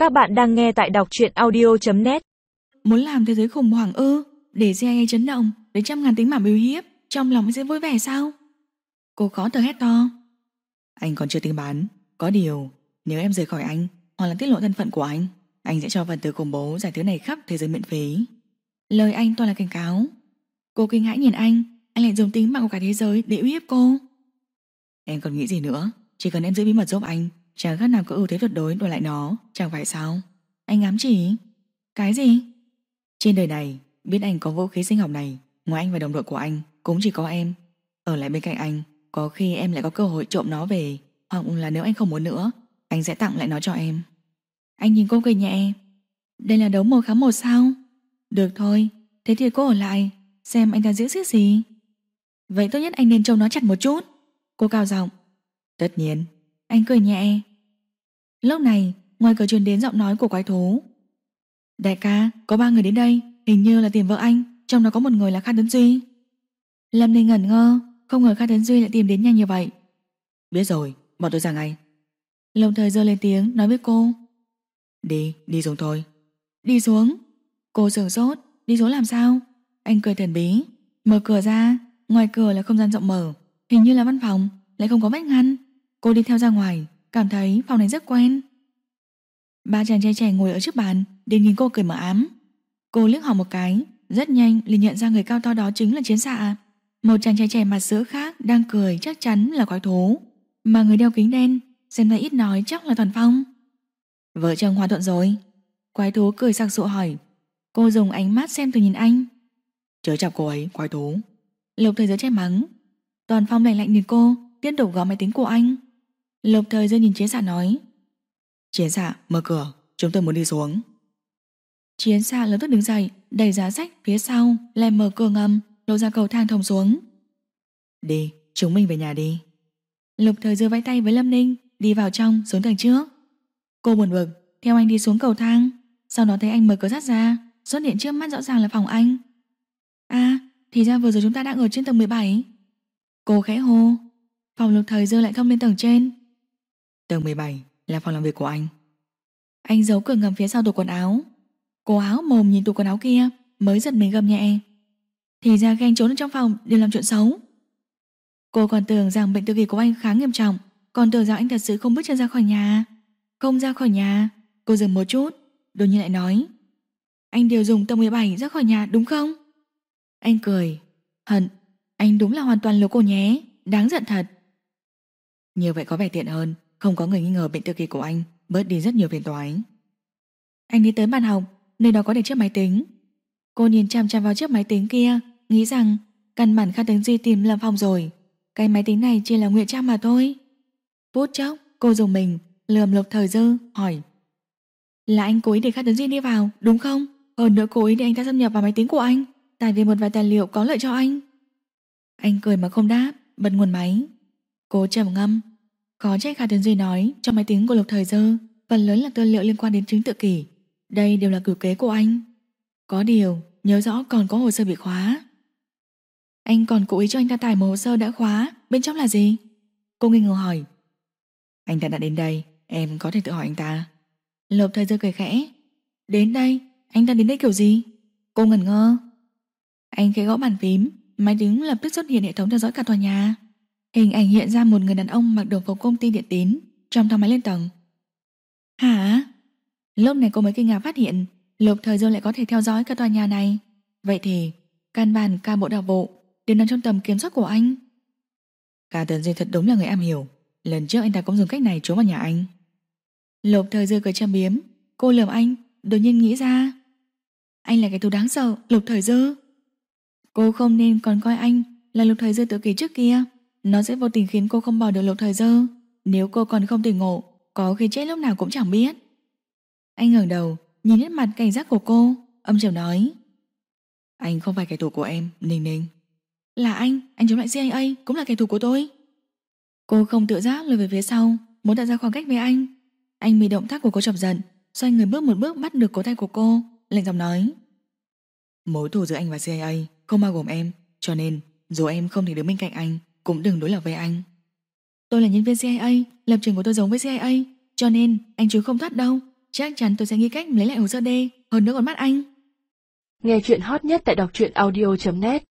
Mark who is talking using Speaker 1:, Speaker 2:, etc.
Speaker 1: Các bạn đang nghe tại đọc truyện audio.net.
Speaker 2: Muốn làm thế giới khủng hoảng ư? Để CIA chấn động, để trăm ngàn tính mạng bị uy hiếp, trong lòng sẽ vui vẻ sao? Cô khó thở hét to.
Speaker 3: Anh còn chưa tính bán. Có điều, nếu em rời khỏi anh hoặc là tiết lộ thân phận của anh sẽ cho phần tử khủng bố giải thứ này khắp thế giới miễn phí.
Speaker 2: Lời anh toàn là cảnh cáo. Cô kinh hãi nhìn anh lại dùng tính mạng của cả thế giới để uy hiếp cô.
Speaker 3: Em còn nghĩ gì nữa? Chỉ cần em giữ bí mật giúp anh, chẳng khác nào có ưu thế tuyệt đối đổi lại nó, chẳng phải sao?
Speaker 2: Anh ám chỉ. Cái gì?
Speaker 3: Trên đời này, biết anh có vũ khí sinh học này, ngoài anh và đồng đội của anh cũng chỉ có em. Ở lại bên cạnh anh, có khi em lại có cơ hội trộm nó về, hoặc là nếu anh không muốn nữa, anh sẽ tặng lại nó cho em.
Speaker 2: Anh nhìn cô cười nhẹ. Đây là đấu 1-1 sao? Được thôi, thế thì cô ở lại xem anh ta diễn xiếc gì. Vậy tốt nhất anh nên trông nó chặt một chút. Cô cao giọng.
Speaker 3: Tất nhiên.
Speaker 2: Anh cười nhẹ. Lúc này ngoài cửa truyền đến giọng nói của quái thú. Đại ca, có 3 người đến đây, hình như là tìm vợ anh, trong đó có một người là Kha Tấn Duy. Lâm Ninh ngẩn ngơ, không ngờ Kha Tấn Duy lại tìm đến nhanh như vậy.
Speaker 3: Biết rồi, bọn tôi ra ngay.
Speaker 2: Lồng Thời giơ lên tiếng nói với cô.
Speaker 3: Đi xuống thôi.
Speaker 2: Đi xuống. Cô sửng sốt, đi xuống làm sao? Anh cười thần bí, mở cửa ra, ngoài cửa là không gian rộng mở, hình như là văn phòng, lại không có vách ngăn. Cô đi theo ra ngoài, cảm thấy phòng này rất quen. 3 chàng trai trẻ ngồi ở trước bàn, đến nhìn cô cười mờ ám. Cô liếc họ một cái, rất nhanh liền nhận ra người cao to đó chính là Chiến Xạ. Một chàng trai trẻ mặt sữa khác đang cười chắc chắn là quái thú, mà người đeo kính đen xem ra ít nói chắc là Toàn Phong. Vợ chồng hòa thuận rồi? Quái thú cười sặc sụa hỏi. Cô dùng ánh mắt xem thường nhìn anh.
Speaker 3: Chớ chọc cô ấy, quái thú.
Speaker 2: Lục Thời Giới che mắng. Toàn Phong lạnh lạnh nhìn cô, tiếp tục gõ máy tính của anh. Lục Thời Giới nhìn Chiến Xạ nói.
Speaker 3: Chiến Xạ, mở cửa, chúng tôi muốn đi xuống.
Speaker 2: Chiến Xạ lập tức đứng dậy, đẩy giá sách phía sau, lại mở cửa ngầm, lộ ra cầu thang thông xuống.
Speaker 3: Đi, chúng mình về nhà đi.
Speaker 2: Lục Thời Giới vẫy tay với Lâm Ninh, đi vào trong, xuống tầng trước. Cô buồn bực, theo anh đi xuống cầu thang, sau đó thấy anh mở cửa sắt ra, xuất hiện trước mắt rõ ràng là phòng anh. À, thì ra vừa rồi chúng ta đang ở trên tầng 17. Cô khẽ hô. Phòng Lục Thời Giới lại thông lên tầng trên.
Speaker 3: Tầng 17 là phòng làm việc của anh.
Speaker 2: Anh giấu cửa ngầm phía sau tủ quần áo. Cô áo mồm nhìn tủ quần áo kia, mới giật mình gầm nhẹ. Thì ra khi anh trốn ở trong phòng đều làm chuyện xấu. Cô còn tưởng rằng bệnh tự kỷ của anh khá nghiêm trọng, còn tưởng rằng anh thật sự không bước chân ra khỏi nhà. Không ra khỏi nhà. Cô dừng một chút, đột nhiên lại nói. Anh đều dùng tầng 17 ra khỏi nhà đúng không? Anh cười. Hận, anh đúng là hoàn toàn lừa cô nhé, đáng giận thật.
Speaker 3: Như vậy có vẻ tiện hơn, không có người nghi ngờ bệnh tự kỷ của anh, bớt đi rất nhiều phiền toái.
Speaker 2: Anh đi tới bàn học, nơi đó có để chiếc máy tính. Cô nhìn chằm chằm vào chiếc máy tính kia, nghĩ rằng căn bản Kha Tấn Duy tìm lầm phòng rồi. Cái máy tính này chỉ là ngụy trang mà thôi. Phút chốc, cô dùng mình lườm Lục Thời Dư hỏi. Là anh cố ý để Kha Tấn Duy đi vào, đúng không? Hơn nữa cố ý để anh ta xâm nhập vào máy tính của anh, tại vì một vài tài liệu có lợi cho anh. Anh cười mà không đáp, bật nguồn máy. Cô trầm ngâm. Khó trách Kha Tấn Duy nói trong máy tính của Lục Thời Dư phần lớn là tư liệu liên quan đến chứng tự kỷ. Đây đều là cửu kế của anh. Có điều nhớ rõ còn có hồ sơ bị khóa. Anh còn cố ý cho anh ta tải một hồ sơ đã khóa, bên trong là gì? Cô nghi ngờ hỏi.
Speaker 3: Anh ta đã đến đây, em có thể tự hỏi anh ta.
Speaker 2: Lục Thời Dư cười khẽ. Đến đây? Anh ta đến đây kiểu gì? Cô ngẩn ngơ. Anh khẽ gõ bàn phím, máy tính lập tức xuất hiện hệ thống theo dõi cả tòa nhà. Hình ảnh hiện ra một người đàn ông mặc đồng phục công ty điện tín trong thang máy lên tầng. Hả? Lúc này cô mới kinh ngạc phát hiện Lục Thời Dư lại có thể theo dõi cả tòa nhà này. Vậy thì căn bản cả bộ đạo vụ đều nằm trong tầm kiểm soát của anh.
Speaker 3: Kha Tấn Duy thật đúng là người am hiểu. Lần trước anh ta cũng dùng cách này trốn vào nhà anh.
Speaker 2: Lục Thời Dư cười châm biếm. Cô lườm anh, đột nhiên nghĩ ra anh là kẻ thù đáng sợ, Lục Thời Dư. Cô không nên còn coi anh là Lục Thời Dư tự kỷ trước kia. Nó sẽ vô tình khiến cô không bỏ được Lục Thời Dư. Nếu cô còn không tỉnh ngộ, có khi chết lúc nào cũng chẳng biết. Anh ngẩng đầu, nhìn nét mặt cảnh giác của cô, âm trầm nói.
Speaker 3: Anh không phải kẻ thù của em, Ninh Ninh.
Speaker 2: Là anh chống lại CIA cũng là kẻ thù của tôi. Cô không tự giác lùi về phía sau, muốn tạo ra khoảng cách với anh. Anh bị động tác của cô chọc giận, xoay người bước một bước bắt được cổ tay của cô, lạnh giọng nói.
Speaker 3: Mối thù giữa anh và CIA không bao gồm em, cho nên dù em không thể đứng bên cạnh anh, cũng đừng đối lập với anh.
Speaker 2: Tôi là nhân viên CIA, lập trường của tôi giống với CIA, cho nên anh chứ không thoát đâu. chắc chắn tôi sẽ nghĩ cách lấy lại hồ sơ D, hơn nữa còn bắt anh.
Speaker 1: Nghe chuyện hot nhất tại đọc truyện audio.net